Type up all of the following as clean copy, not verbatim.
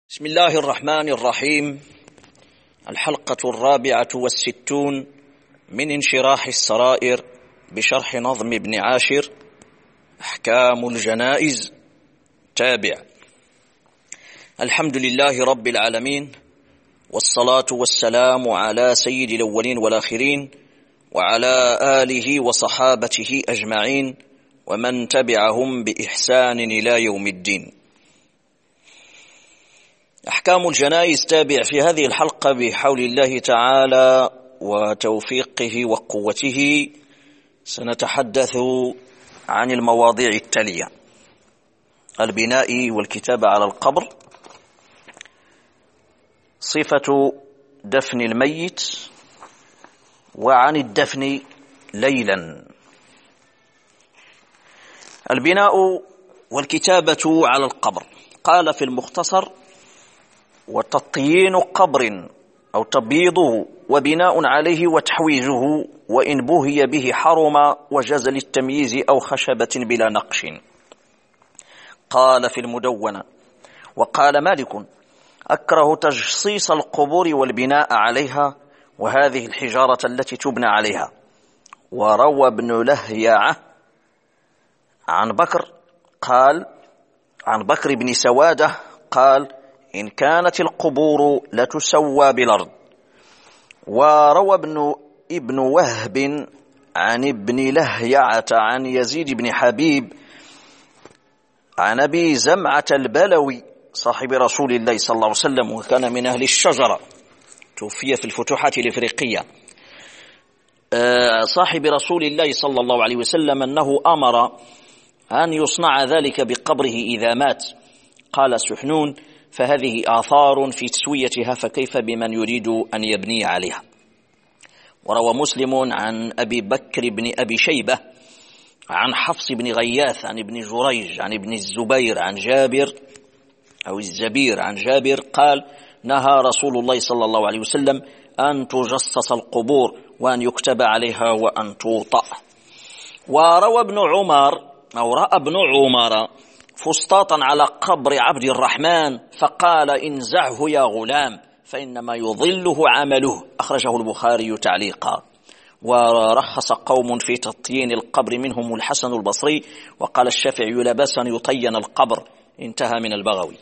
بسم الله الرحمن الرحيم. الحلقة 64 من انشراح السرائر بشرح نظم ابن عاشر أحكام الجنائز. تابع. الحمد لله رب العالمين، والصلاة والسلام على سيد الأولين والآخرين وعلى آله وصحابته أجمعين ومن تبعهم بإحسان إلى يوم الدين. أحكام الجنائز تابع. في هذه الحلقة بحول الله تعالى وتوفيقه وقوته سنتحدث عن المواضيع التالية: البناء والكتابة على القبر، صفة دفن الميت، وعن الدفن ليلا. البناء والكتابة على القبر. قال في المختصر: وتطيين قبر أو تبييضه وبناء عليه وتحويجه، وإن بوهي به حرم وجاز للتمييز أو خشبة بلا نقش. قال في المدونة: وقال مالك: أكره تجصيص القبور والبناء عليها، وهذه الحجارة التي تبنى عليها. وروى ابن لهيعة عن بكر بن سوادة قال: إن كانت القبور لتسوى بالأرض. وروى ابن وهب عن ابن لهيعة عن يزيد بن حبيب عن أبي زمعة البلوي صاحب رسول الله صلى الله عليه وسلم، وكان من أهل الشجرة، توفي في الفتوحات الإفريقية، صاحب رسول الله صلى الله عليه وسلم، أنه أمر أن يصنع ذلك بقبره إذا مات. قال سحنون: فهذه آثار في تسويتها، فكيف بمن يريد أن يبني عليها. وروى مسلم عن أبي بكر بن أبي شيبة عن حفص بن غياث عن ابن جريج عن ابن الزبير عن جابر أو الزبير عن جابر قال: نهى رسول الله صلى الله عليه وسلم أن تجصص القبور وأن يكتب عليها وأن توطأ. ورأى ابن عمر فسطاطا على قبر عبد الرحمن فقال: انزعه يا غلام فإنما يضله عمله. أخرجه البخاري تعليقا. ورخص قوم في تطيين القبر منهم الحسن البصري، وقال الشافعي: لا بأس أن يطين القبر. انتهى من البغوي.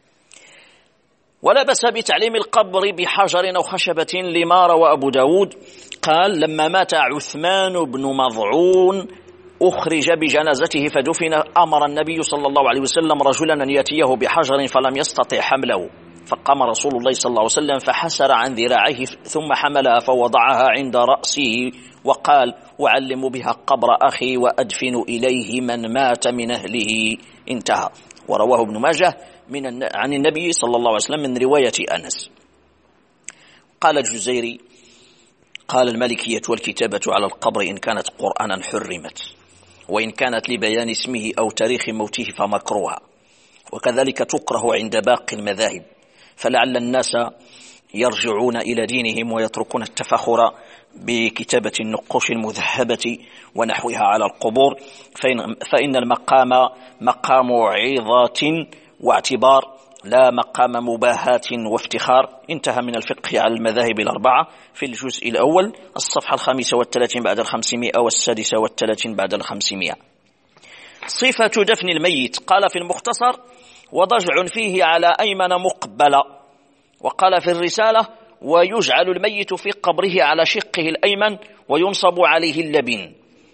ولا بأس بتعليم القبر بحجر أو خشبة، لما روى أبو داود قال: لما مات عثمان بن مضعون أخرج بجنازته فدفن، أمر النبي صلى الله عليه وسلم رجلا أن يأتيه بحجر فلم يستطع حمله، فقام رسول الله صلى الله عليه وسلم فحسر عن ذراعيه ثم حملها فوضعها عند رأسه وقال: أعلم بها قبر أخي وأدفن إليه من مات من أهله. انتهى. ورواه ابن ماجه عن النبي صلى الله عليه وسلم من رواية أنس. قال الجزيري: قال المالكية: والكتابة على القبر إن كانت قرآنا حرمت، وإن كانت لبيان اسمه أو تاريخ موته فمكروها، وكذلك تكره عند باقي المذاهب، فلعل الناس يرجعون إلى دينهم ويتركون التفاخر بكتابة النقوش المذهبة ونحوها على القبور، فإن المقام مقام عظة واعتبار، لا مقام مباهاة وافتخار. انتهى من الفقه على المذاهب الأربعة في الجزء الأول، الصفحة 35 بعد 500 و36 بعد 500. صفة دفن الميت. قال في المختصر: وضجع فيه على أيمن مقبلة. وقال في الرسالة: ويجعل الميت في قبره على شقه الأيمن وينصب عليه اللبن.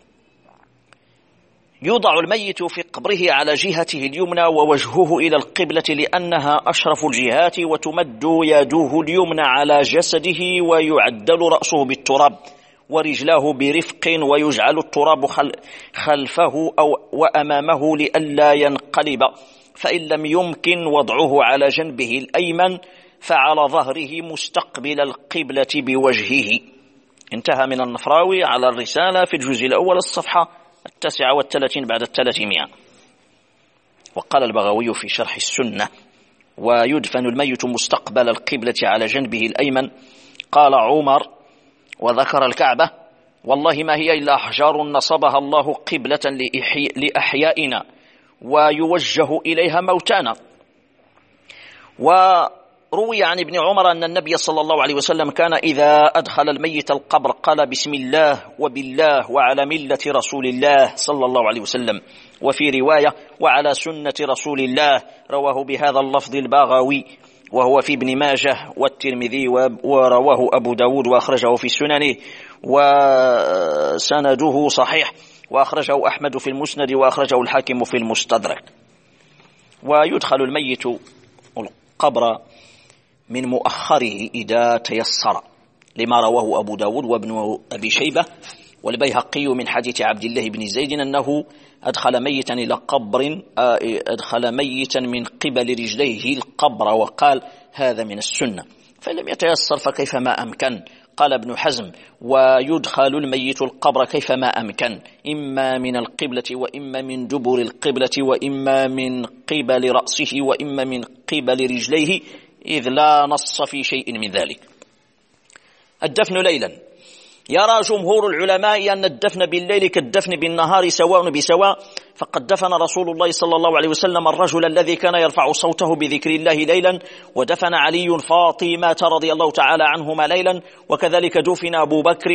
يوضع الميت في قبره على جهته اليمنى ووجهه إلى القبلة لأنها أشرف الجهات، وتمد يده اليمنى على جسده ويعدل رأسه بالتراب ورجلاه برفق، ويجعل التراب خلفه أو وأمامه لئلا ينقلب، فإن لم يمكن وضعه على جنبه الأيمن فعلى ظهره مستقبل القبلة بوجهه. انتهى من النفراوي على الرسالة في الجزء الأول، الصفحة 39 بعد 300. وقال البغوي في شرح السنة: ويدفن الميت مستقبل القبلة على جنبه الأيمن. قال عمر وذكر الكعبة: والله ما هي إلا أحجار نصبها الله قبلة لأحيائنا ويوجه إليها موتانا. وروي عن ابن عمر أن النبي صلى الله عليه وسلم كان إذا أدخل الميت القبر قال بسم الله وبالله وعلى ملة رسول الله صلى الله عليه وسلم، وفي رواية وعلى سنة رسول الله. رواه بهذا اللفظ البغوي وهو في ابن ماجه والترمذي، ورواه أبو داود وأخرجه في سننه وسنده صحيح، وأخرجه أحمد في المسند وأخرجه الحاكم في المستدرك. ويدخل الميت القبر من مؤخره إذا تيسر، لما رواه أبو داود وابن أبي شيبة والبيهقي من حديث عبد الله بن زيد أنه أدخل ميتا إلى قبر، أدخل ميتا من قبل رجليه القبر وقال هذا من السنة، فلم يتيسر فكيفما أمكن. قال ابن حزم ويدخل الميت القبر كيفما أمكن، إما من القبلة وإما من دبر القبلة وإما من قبل رأسه وإما من قبل رجليه، إذ لا نص في شيء من ذلك. الدفن ليلا، يرى جمهور العلماء أن الدفن بالليل كالدفن بالنهار سواء بسواء، فقد دفن رسول الله صلى الله عليه وسلم الرجل الذي كان يرفع صوته بذكر الله ليلا، ودفن علي فاطمة رضي الله تعالى عنهما ليلا، وكذلك دفن أبو بكر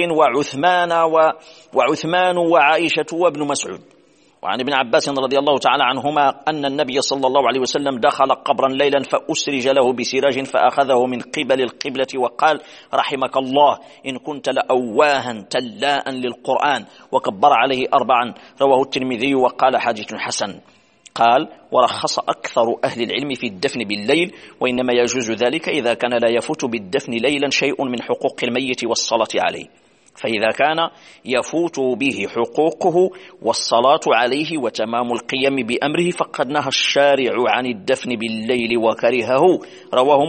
وعثمان وعائشة وابن مسعود. وعن ابن عباس رضي الله تعالى عنهما أن النبي صلى الله عليه وسلم دخل قبرا ليلا فأسرج له بسراج فأخذه من قبل القبلة وقال رحمك الله إن كنت لأواها تلاء للقرآن، وكبر عليه 4. رواه الترمذي وقال حديث حسن. قال ورخص أكثر أهل العلم في الدفن بالليل، وإنما يجوز ذلك إذا كان لا يفوت بالدفن ليلا شيء من حقوق الميت والصلاة عليه، فإذا كان يفوت به حقوقه والصلاة عليه وتمام القيام بأمره فقد نهى الشارع عن الدفن بالليل وكرهه. روى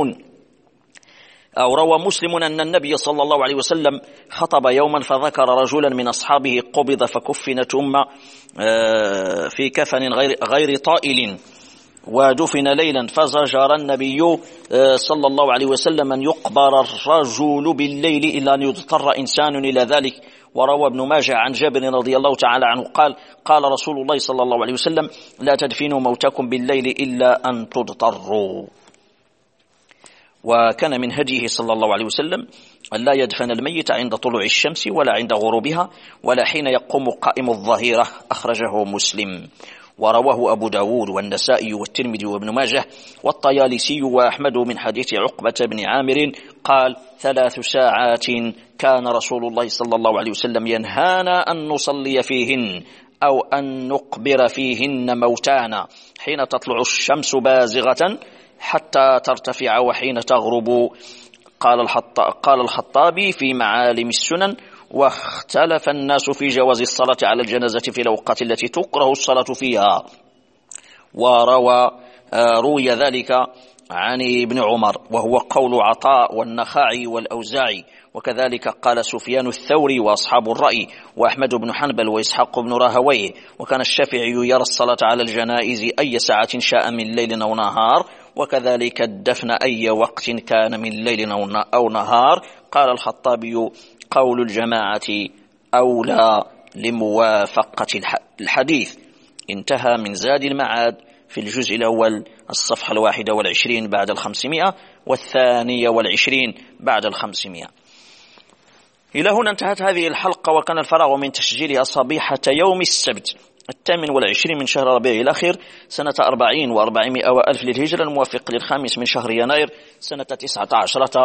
مسلم أن النبي صلى الله عليه وسلم خطب يوما فذكر رجلا من أصحابه قبض فكفنت في كفن غير طائل ودفن ليلا، فزجر النبي صلى الله عليه وسلم أن يقبر الرجل بالليل إلا أن يضطر إنسان إلى ذلك. وروى ابن ماجه عن جابر رضي الله تعالى عنه قال رسول الله صلى الله عليه وسلم لا تدفنوا موتاكم بالليل إلا أن تضطروا. وكان من هديه صلى الله عليه وسلم أن لا يدفن الميت عند طلوع الشمس ولا عند غروبها ولا حين يقوم قائم الظهيرة، أخرجه مسلم. ورواه أبو داود والنسائي والترمذي وابن ماجه والطيالسي وأحمد من حديث عقبة بن عامر قال 3 ساعات كان رسول الله صلى الله عليه وسلم ينهانا أن نصلي فيهن أو أن نقبر فيهن موتانا، حين تطلع الشمس بازغة حتى ترتفع وحين تغرب. قال الخطابي في معالم السنن واختلف الناس في جواز الصلاة على الجنازة في الأوقات التي تكره الصلاة فيها، روي ذلك عن ابن عمر وهو قول عطاء والنخعي والأوزاعي، وكذلك قال سفيان الثوري وأصحاب الرأي وأحمد بن حنبل وإسحاق بن راهويه. وكان الشافعي يرى الصلاة على الجنائز أي ساعة شاء من ليل أو نهار، وكذلك الدفن أي وقت كان من ليل أو نهار. قال الخطابي قول الجماعة أولى لموافقة الحديث. انتهى من زاد المعاد في الجزء الأول الصفحة 21 بعد 500 و22 بعد 500. إلى هنا انتهت هذه الحلقة، وكان الفراغ من تسجيلها صبيحة يوم السبت 28 من شهر ربيع الأخير سنة 40 و400 وألف للهجرة، الموافق ل5 من شهر يناير سنة 19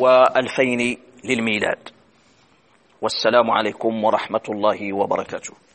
و2000 للميلاد. والسلام عليكم ورحمة الله وبركاته.